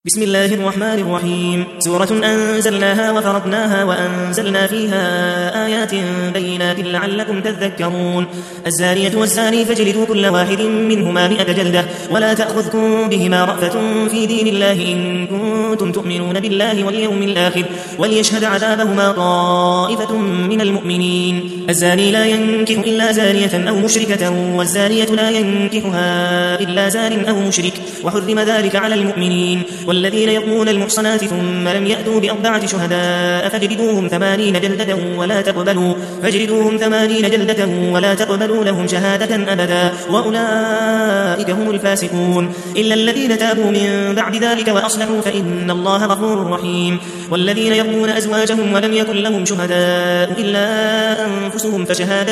بسم الله الرحمن الرحيم. سورة أنزلناها وفرضناها وأنزلنا فيها آيات بينات لعلكم تذكرون. الزانية والزاني فاجلدوا كل واحد منهما 100 جلدة ولا تأخذكم بهما رأفة في دين الله إن كنتم تؤمنون بالله واليوم الآخر وليشهد عذابهما طائفة من المؤمنين. الزاني لا ينكح إلا زانية أو مشركة والزانية لا ينكحها إلا زان أو مشرك وحرم ذلك على المؤمنين. والذين يرمون المحصنات ثم لم يأتوا ب4 شهداء فاجلدوهم 80 جلدة ولا تقبلوا لهم شهادة أبدا وأولئك هم الفاسقون. إلا الذين تابوا من بعد ذلك وأصلحوا فإن الله غفور رحيم. والذين يرمون أزواجهم ولم يكن لهم شهداء إلا أنفسهم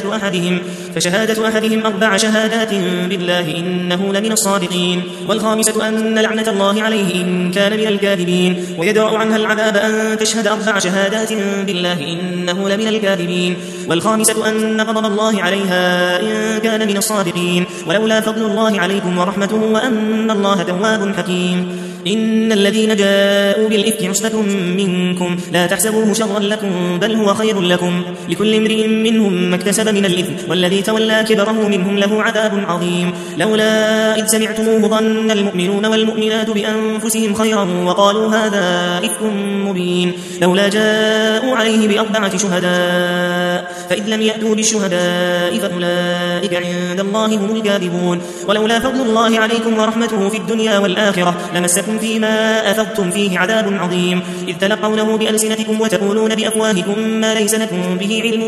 فشهادة أحدهم 4 شهادات بالله إنه لمن الصادقين. والخامسة أن لعنة الله عليه إن كان من الكاذبين ويدرأ عنها العذاب أن تشهد 4 شهادات بالله إنه لمن الكاذبين. والخامسة أن غضب الله عليها إن كان من الصادقين ولولا فضل الله عليكم ورحمته وأن الله تواب حكيم. إن الذين جاءوا بالإفك عصبة منكم لا تحسبوه شرا لكم بل هو خير لكم لكل امرئ منهم ما اكتسب من الإثم والذي تولى كبره منهم له عذاب عظيم. لولا إذ سمعتموه ظن المؤمنون والمؤمنات بأنفسهم خيرا وقالوا هذا إفك مبين. لولا جاءوا عليه ب4 شهداء فإذ لم يأتوا بالشهداء فأولئك عند الله هم الكاذبون. ولولا فضل الله عليكم ورحمته في الدنيا والآخرة لمسكم فيما أفضتم فيه عذاب عظيم إذ تلقونه بألسنتكم وتقولون بأفواهكم ما ليس لكم به علم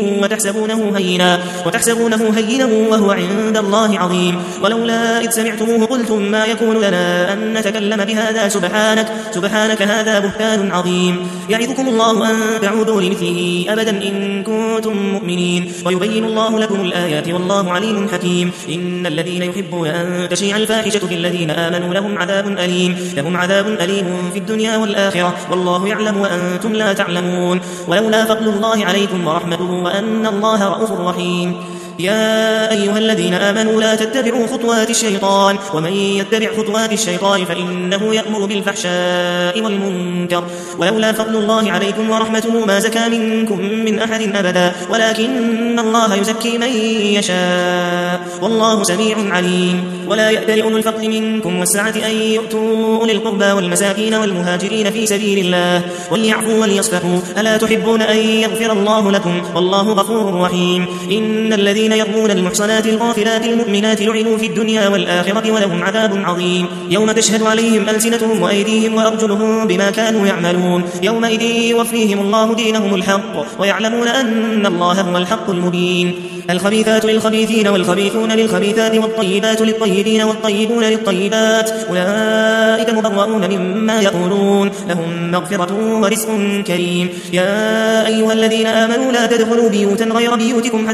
وتحسبونه هينا وهو عند الله عظيم. ولولا إذ سمعتموه قلتم ما يكون لنا أن نتكلم بهذا سبحانك هذا بهتان عظيم. يعظكم الله أن تعودوا لمثله أبدا إن كنتم مؤمنين ويبين الله لكم الآيات والله عليم حكيم. إن الذين يحبون أن تشيع الفاحشة في الذين آمنوا لهم عذاب أليم في الدنيا والآخرة والله يعلم وأنتم لا تعلمون. ولولا فضل الله عليكم ورحمته وأن الله رؤوف رحيم. يا أيها الذين آمنوا لا تتبعوا خطوات الشيطان ومن يتبع خطوات الشيطان فإنه يأمر بالفحشاء والمنكر. ولولا فضل الله عليكم ورحمته ما زكى منكم من أحد أبدا ولكن الله يزكي من يشاء والله سميع عليم. ولا يأتل أولو الفضل منكم والسعة أن يؤتوا أولي القربى والمساكين والمهاجرين في سبيل الله وليعفوا وليصفحوا ألا تحبون أن يغفر الله لكم والله غفور رحيم. إن الذين يرمون المحصنات الغافلات المؤمنات لعنوا في الدنيا والآخرة ولهم عذاب عظيم يوم تشهد عليهم ألسنتهم وأيديهم وأرجلهم بما كانوا يعملون يومئذ يوفيهم الله دينهم الحق ويعلمون أن الله هو الحق المبين. الخبيثات للخبيثين والخبيثون للخبيثات والطيبات للطيبين والطيبون للطيبات أولئك مبرؤون مما يقولون لهم مغفرة ورزق كريم. يا أيها الذين آمنوا لا تدخلوا بيوتا غير بيوتكم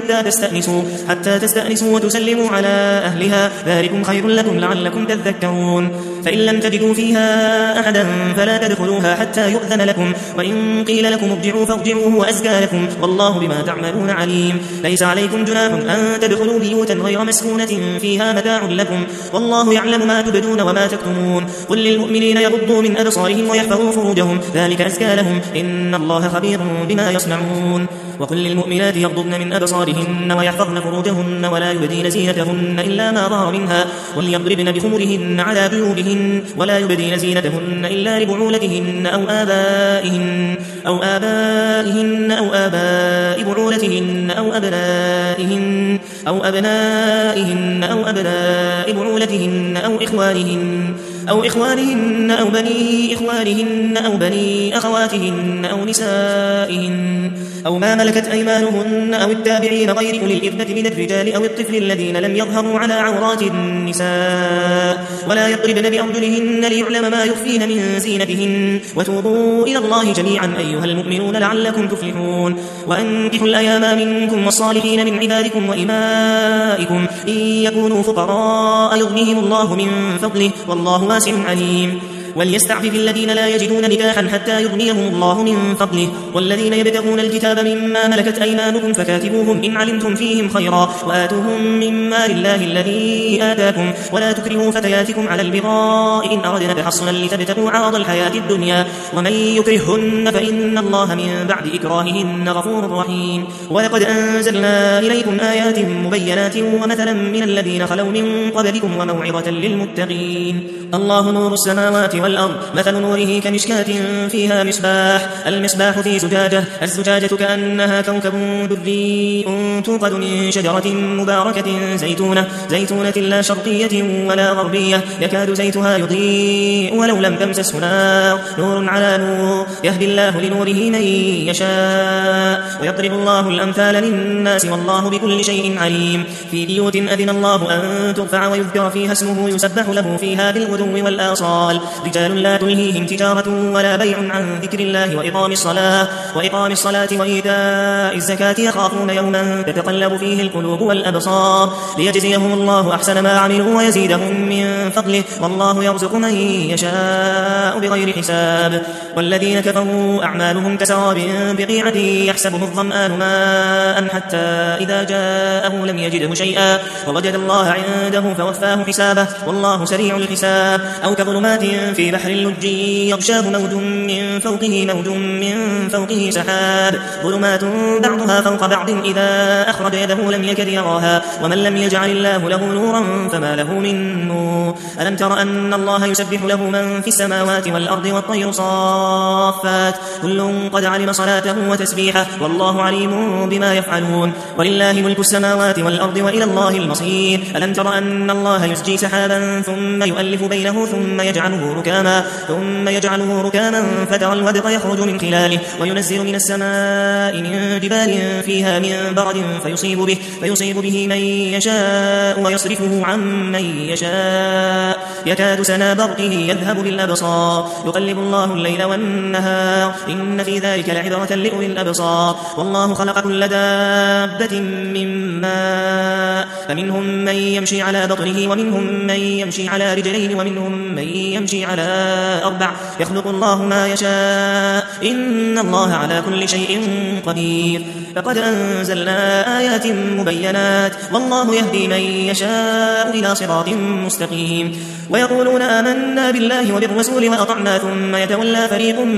حتى تستأنسوا وتسلموا على أهلها ذلكم خير لكم لعلكم تذكرون. فإن لم تجدوا فيها أحدا فلا تدخلوها حتى يؤذن لكم وإن قيل لكم ارجعوا فارجعوا هو أزكى لكم والله بما تعملون عليم. ليس عليكم جناح أن تدخلوا بيوتا غير مسكونة فيها متاع لكم والله يعلم ما تبدون وما تكتمون. قل للمؤمنين يغضوا من أبصارهم ويحفظوا فروجهم ذلك أزكى لهم إن الله خبير بما يصنعون. وقل للمؤمنات يغضضن من أبصارهن ويحفظن فروجهن ولا يبدين زينتهن إلا ما ظهر منها وليضربن بخمرهن على جيوبهن ولا يبدين زينتهن إلا لبعولتهن أو آبائهن أو آباء بعولتهن أو أبنائهن أو أبناء بعولتهن أو إخوانهن أو بني إخوانهن أو بني أخواتهن أو نسائهن أو ما ملكت أيمانهن أو التابعين غير أولي الإربة من الرجال أو الطفل الذين لم يظهروا على عورات النساء ولا يضربن بأرجلهن ليعلم ما يخفين من زينتهن وتوبوا إلى الله جميعا أيها المؤمنون لعلكم تفلحون. وأنكحوا الأيام منكم والصالحين من عبادكم وإمائكم إن يكونوا فقراء يغنيهم الله من فضله والله واسع عليم. وليستعفف الذين لا يجدون نكاحا حتى يغنيهم الله من فضله والذين يبتغون الكتاب مما ملكت أيمانكم فكاتبوهم إن علمتم فيهم خيرا وآتوهم مما لله الذي آتاكم ولا تكرهوا فتياتكم على البغاء إن أردنا تحصنا لتبتغوا عرض الحياة الدنيا ومن يكرههن فإن الله من بعد إكراههن غفور رحيم. ولقد أنزلنا إليكم آيات مبينات ومثلا من الذين خلوا من قبلكم وموعظة للمتقين. الله نور السماوات والأرض مثل نوره كمشكاة فيها مصباح المصباح في زجاجة الزجاجة كأنها كوكب دري توقد من شجرة مباركة زيتونة لا شرقية ولا غربية يكاد زيتها يضيء ولو لم تمسسه نور على نور يهدي الله لنوره من يشاء ويضرب الله الأمثال للناس والله بكل شيء عليم. في بيوت أذن الله أن ترفع ويذكر فيها اسمه يسبح له فيها بالغدو والآصال رجال لا تلهيهم تجارة ولا بيع عن ذكر الله وإقام الصلاة وإيتاء الزكاة يخافون يوما تتقلب فيه القلوب والأبصار ليجزيهم الله أحسن ما عملوا ويزيدهم من فضله والله يرزق من يشاء بغير حساب. والذين كفروا أعمالهم كسراب بقيعة يحسبه الظمآن ماء حتى إذا جاءه لم يجده شيئا ووجد الله عنده فوفاه حسابه والله سريع الحساب. أو كظلمات في بحر اللج يغشاه موج من فوقه سحاب ظلمات بعضها فوق بعض إذا أخرج يده لم يكد يراها ومن لم يجعل الله له نورا فما له من نور. ألم تر أن الله يسبح له من في السماوات والأرض والطير صافات كل قد علم صلاته وتسبيحه والله عليم بما يفعلون. ولله ملك السماوات والأرض وإلى الله المصير. ألم تر أن الله يسجي سحابا ثم يؤلف بينه ثم يجعله ركاما فترى الودق يخرج من خلاله وينزل من السماء من جبال فيها من برد فيصيب به من يشاء ويصرفه عن من يشاء يكاد سنا برقه يذهب بالأبصار يقلب الله الليل والنهار إن في ذلك لعبرة لأولي الأبصار. والله خلق كل دابة من ماء فمنهم من يمشي على بطنه ومنهم من يمشي على رجلين ومنهم من يمشي على 4 يخلق الله ما يشاء إن الله على كل شيء قدير. فقد أنزلنا آيات مبينات والله يهدي من يشاء إلى صراط مستقيم. ويقولون آمنا بالله وبالرسول وأطعنا ثم يتولى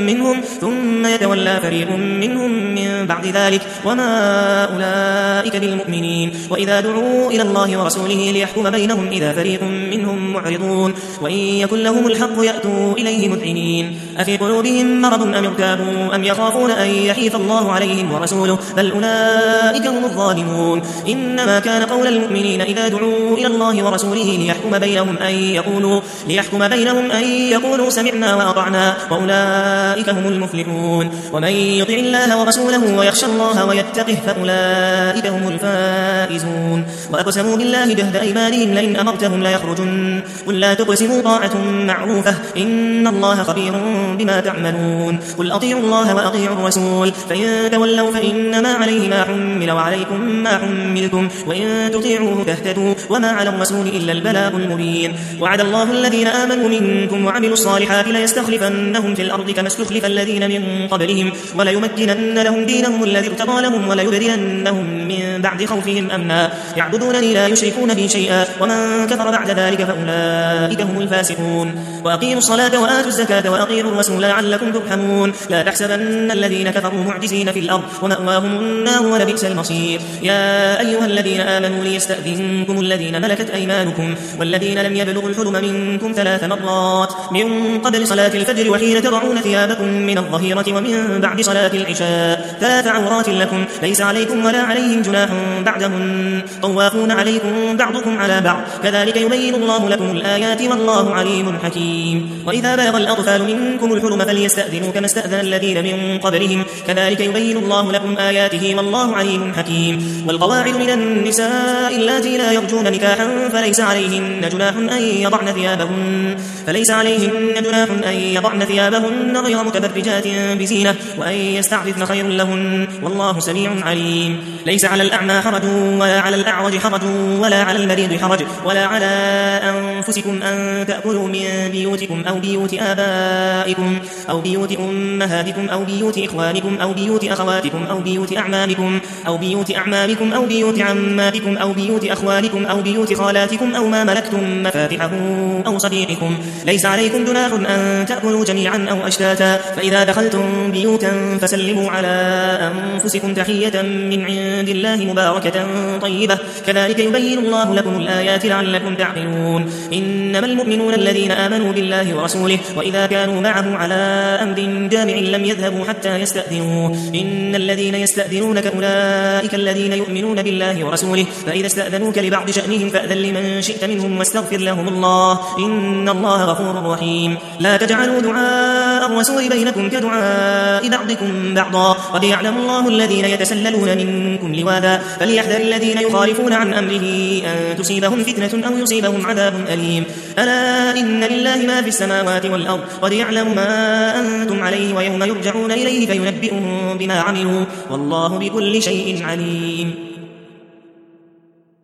فريق منهم من بعد ذلك وما أولئك بالمؤمنين. وإذا دعوا إلى الله ورسوله ليحكم بينهم إذا فريق منهم معرضون وإن يكن لهم الحق يأتوا إليه مذعنين. أفي قلوبهم مرض أم ارتابوا أم يخافون أن يحيف الله عليهم ورسوله بل أولئك هم الظالمون. إنما كان قول المؤمنين إذا دعوا إلى الله ورسوله ليحكم بينهم أن يقولوا سمعنا وأطعنا وأولئك هم المفلحون. ومن يطع الله ورسوله ويخشى الله ويتقه فأولئك هم الفائزون. وأقسموا بالله جهد أيمانهم لئن أمرتهم ليخرجن قل لا تقسموا طاعة معروفة إن الله خبير بما تعملون. قل أطيعوا الله وأطيعوا الرسول فإن تولوا فإنما عليه ما حمل وعليكم ما حملتم وإن تطيعوه تهتدوا وما على الرسول إلا البلاغ المبين. وعد الله الذين آمنوا منكم وعملوا الصالحات ليستخلفنهم في الأرض كما استخلف الذين من قبلهم وليمكنن لهم دينهم الذي ارتضى لهم وليبدلنهم من بعد خوفهم أمنا يعبدونني لا يشركون بي شيئا ومن كفر بعد ذلك فأولئك هم الفاسقون. وأقيموا الصلاة وآتوا الزكاة وأطيعوا الرسول لعلكم ترحمون. لا تحسبن الذين كفروا معجزين في الأرض ومأواهم النار ولبئس المصير. يا أيها الذين آمنوا ليستأذنكم الذين ملكت أيمانكم والذين لم يبلغوا الحلم منكم 3 مرات من قبل صلاة الفجر وحين تضعون ثيابكم من الظهيرة ومن بعد صلاة العشاء 3 عورات لكم ليس عليكم ولا عليهم جناح بعدهم طوافون عليكم بعضكم على بعض كذلك يبين الله لكم الآيات والله عليم حكيم. وإذا بلغ الأطفال منكم الحلم فليستأذنوا كما استأذن الذين من قبلهم كذلك يبين الله لكم آياته والله عليم حكيم. والقواعد من النساء اللاتي لا يرجون نكاحا فليس عليهن جناح أن يضعن ثيابهن غير متبرجات بزينة وأن يستعففن خير لهن والله سميع عليم. ليس على الأعمى حرج ولا على الأعرج حرج ولا على المريض حرج ولا على أنفسكم أن تأكلوا من بيوتكم أو بيوت آبائكم أو بيوت أمهاتكم أو بيوت إخوانكم أو بيوت أخواتكم أو بيوت أعمامكم أو بيوت عماتكم أو بيوت أخوالكم أو بيوت خالاتكم أو ما ملكتم مفاتحه أو صديقكم. ليس عليكم جناح أن تأكلوا جميعا أو أشتاتا، فإذا دخلتم بيوتا فسلموا على أنفسكم تحية من عند الله مباركة طيبة، كذلك يبين الله لكم الآيات لعلكم تعقلون. إنما المؤمنون الذين آمنوا بالله ورسوله وإذا كانوا معه على أمر جامع لم يذهبوا حتى يستأذنوه. إن الذين يستأذنونك أولئك الذين يؤمنون بالله ورسوله، فإذا استأذنوك لبعض شأنهم فأذن لمن شئت منهم واستغفر لهم الله، إن الله غفور رحيم. لا تجعلوا دعاء الرسول بينكم كدعاء بعضكم بعضا، قد يعلم الله الذين يتسللون منكم لواذا، فليحذر الذين يخالفون عن أمره أن تصيبهم فتنة أو يصيبهم عذاب أليم. ألا إن لله ما في السماوات والأرض، قد يعلم ما أنتم عليه ويوم يرجعون إليه فينبئهم بما عملوا، والله بكل شيء عليم.